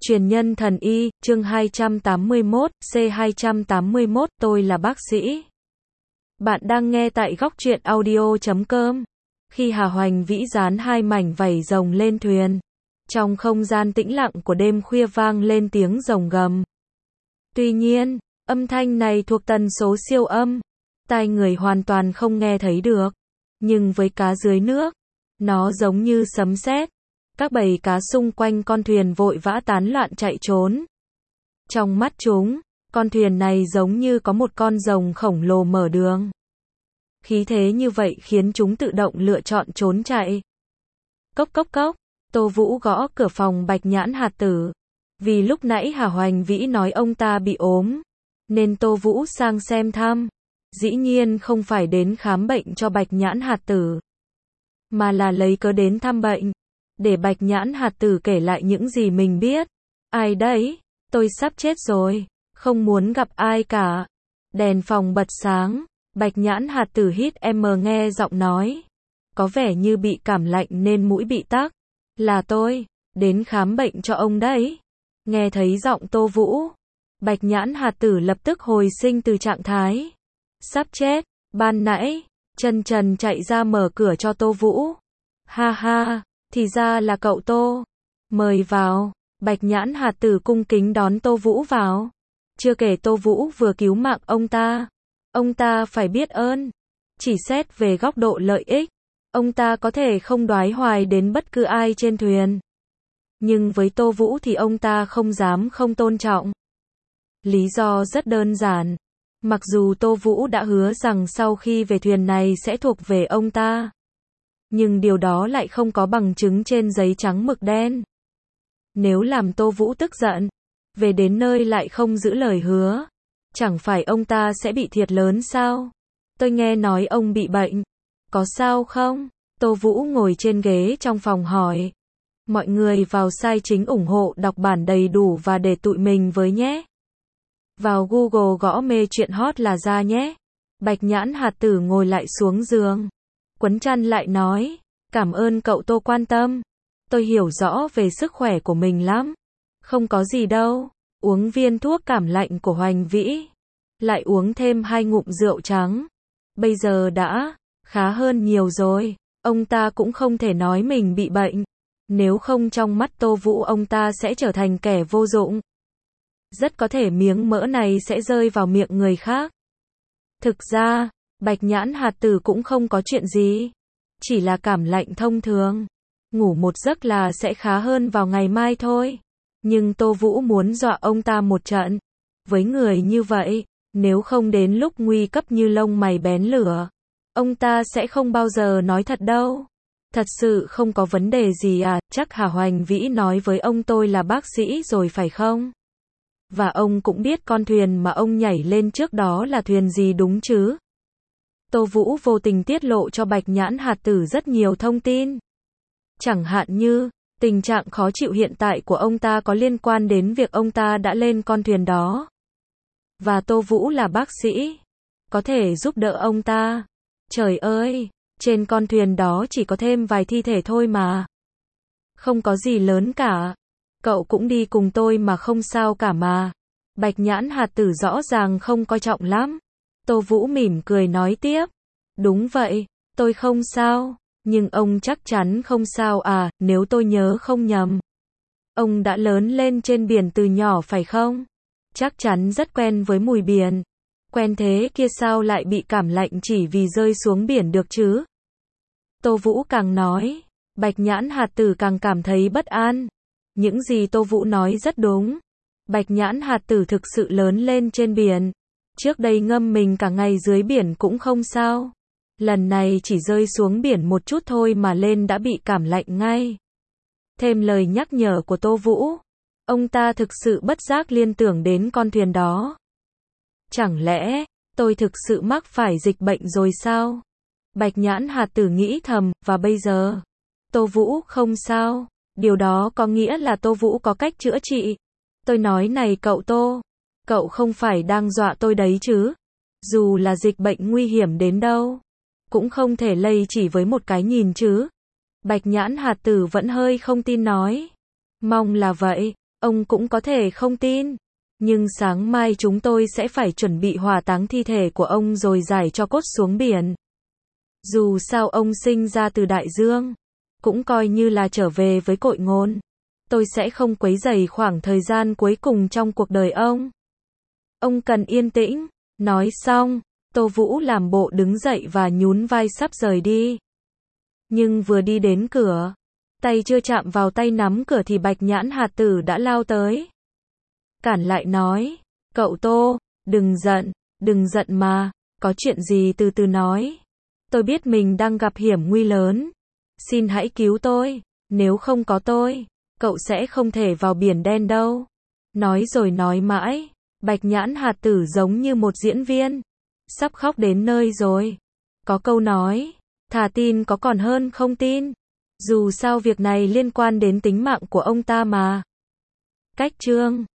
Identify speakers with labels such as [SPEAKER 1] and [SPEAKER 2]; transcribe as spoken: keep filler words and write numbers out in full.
[SPEAKER 1] Truyền nhân thần y, chương hai trăm tám mươi mốt, C hai trăm tám mươi mốt, tôi là bác sĩ. Bạn đang nghe tại góc truyện audio chấm com. Khi Hà Hoành Vĩ dán hai mảnh vảy rồng lên thuyền, trong không gian tĩnh lặng của đêm khuya vang lên tiếng rồng gầm. Tuy nhiên, âm thanh này thuộc tần số siêu âm, tai người hoàn toàn không nghe thấy được. Nhưng với cá dưới nước, nó giống như sấm sét. Các bầy cá xung quanh con thuyền vội vã tán loạn chạy trốn. Trong mắt chúng, con thuyền này giống như có một con rồng khổng lồ mở đường. Khí thế như vậy khiến chúng tự động lựa chọn trốn chạy. Cốc cốc cốc, Tô Vũ gõ cửa phòng Bạch Nhãn Hạt Tử. Vì lúc nãy Hà Hoành Vĩ nói ông ta bị ốm, nên Tô Vũ sang xem thăm. Dĩ nhiên không phải đến khám bệnh cho Bạch Nhãn Hạt Tử, mà là lấy cớ đến thăm bệnh, để Bạch Nhãn Hạt Tử kể lại những gì mình biết. Ai đấy? Tôi sắp chết rồi, không muốn gặp ai cả. Đèn phòng bật sáng, Bạch Nhãn Hạt Tử hít em nghe giọng nói. Có vẻ như bị cảm lạnh nên mũi bị tắc. Là tôi, đến khám bệnh cho ông đấy. Nghe thấy giọng Tô Vũ, Bạch Nhãn Hạt Tử lập tức hồi sinh từ trạng thái sắp chết. Ban nãy, Trần Trần chạy ra mở cửa cho Tô Vũ. Ha ha, thì ra là cậu Tô. Mời vào. Bạch Nhãn Hạt Tử cung kính đón Tô Vũ vào. Chưa kể Tô Vũ vừa cứu mạng ông ta, ông ta phải biết ơn. Chỉ xét về góc độ lợi ích, ông ta có thể không đoái hoài đến bất cứ ai trên thuyền. Nhưng với Tô Vũ thì ông ta không dám không tôn trọng. Lý do rất đơn giản. Mặc dù Tô Vũ đã hứa rằng sau khi về thuyền này sẽ thuộc về ông ta, nhưng điều đó lại không có bằng chứng trên giấy trắng mực đen. Nếu làm Tô Vũ tức giận, về đến nơi lại không giữ lời hứa, chẳng phải ông ta sẽ bị thiệt lớn sao? Tôi nghe nói ông bị bệnh, có sao không? Tô Vũ ngồi trên ghế trong phòng hỏi. Mọi người vào sai chính ủng hộ đọc bản đầy đủ và để tụi mình với nhé. Vào Google gõ mê chuyện hot là ra nhé. Bạch Nhãn Hạt Tử ngồi lại xuống giường, quấn chăn lại nói, cảm ơn cậu Tô quan tâm. Tôi hiểu rõ về sức khỏe của mình lắm. Không có gì đâu, uống viên thuốc cảm lạnh của Hoành Vĩ, lại uống thêm hai ngụm rượu trắng. Bây giờ đã khá hơn nhiều rồi. Ông ta cũng không thể nói mình bị bệnh, nếu không trong mắt Tô Vũ ông ta sẽ trở thành kẻ vô dụng. Rất có thể miếng mỡ này sẽ rơi vào miệng người khác. Thực ra, Bạch Nhãn Hạt Tử cũng không có chuyện gì, chỉ là cảm lạnh thông thường. Ngủ một giấc là sẽ khá hơn vào ngày mai thôi. Nhưng Tô Vũ muốn dọa ông ta một trận. Với người như vậy, nếu không đến lúc nguy cấp như lông mày bén lửa, ông ta sẽ không bao giờ nói thật đâu. Thật sự không có vấn đề gì à? Chắc Hà Hoành Vĩ nói với ông tôi là bác sĩ rồi phải không? Và ông cũng biết con thuyền mà ông nhảy lên trước đó là thuyền gì đúng chứ? Tô Vũ vô tình tiết lộ cho Bạch Nhãn Hạt Tử rất nhiều thông tin. Chẳng hạn như, tình trạng khó chịu hiện tại của ông ta có liên quan đến việc ông ta đã lên con thuyền đó. Và Tô Vũ là bác sĩ, có thể giúp đỡ ông ta. Trời ơi, trên con thuyền đó chỉ có thêm vài thi thể thôi mà. Không có gì lớn cả. Cậu cũng đi cùng tôi mà không sao cả mà. Bạch Nhãn Hạt Tử rõ ràng không coi trọng lắm. Tô Vũ mỉm cười nói tiếp. Đúng vậy, tôi không sao. Nhưng ông chắc chắn không sao à, nếu tôi nhớ không nhầm. Ông đã lớn lên trên biển từ nhỏ phải không? Chắc chắn rất quen với mùi biển. Quen thế kia sao lại bị cảm lạnh chỉ vì rơi xuống biển được chứ? Tô Vũ càng nói, Bạch Nhãn Hạt Tử càng cảm thấy bất an. Những gì Tô Vũ nói rất đúng. Bạch Nhãn Hạt Tử thực sự lớn lên trên biển. Trước đây ngâm mình cả ngày dưới biển cũng không sao. Lần này chỉ rơi xuống biển một chút thôi mà lên đã bị cảm lạnh ngay. Thêm lời nhắc nhở của Tô Vũ, ông ta thực sự bất giác liên tưởng đến con thuyền đó. Chẳng lẽ, tôi thực sự mắc phải dịch bệnh rồi sao? Bạch Nhãn Hạt Tử nghĩ thầm, và bây giờ, Tô Vũ không sao. Điều đó có nghĩa là Tô Vũ có cách chữa trị. Tôi nói này cậu Tô, cậu không phải đang dọa tôi đấy chứ? Dù là dịch bệnh nguy hiểm đến đâu, cũng không thể lây chỉ với một cái nhìn chứ? Bạch Nhãn Hạt Tử vẫn hơi không tin nói. Mong là vậy. Ông cũng có thể không tin. Nhưng sáng mai chúng tôi sẽ phải chuẩn bị hỏa táng thi thể của ông rồi giải cho cốt xuống biển. Dù sao ông sinh ra từ đại dương, cũng coi như là trở về với cội nguồn. Tôi sẽ không quấy rầy khoảng thời gian cuối cùng trong cuộc đời ông. Ông cần yên tĩnh. Nói xong, Tô Vũ làm bộ đứng dậy và nhún vai sắp rời đi. Nhưng vừa đi đến cửa, tay chưa chạm vào tay nắm cửa thì Bạch Nhãn Hạt Tử đã lao tới. Cản lại nói, cậu Tô, đừng giận, đừng giận mà, có chuyện gì từ từ nói. Tôi biết mình đang gặp hiểm nguy lớn. Xin hãy cứu tôi, nếu không có tôi, cậu sẽ không thể vào biển đen đâu. Nói rồi nói mãi, Bạch Nhãn Hạt Tử giống như một diễn viên, sắp khóc đến nơi rồi. Có câu nói, thà tin có còn hơn không tin. Dù sao việc này liên quan đến tính mạng của ông ta mà. Cách chương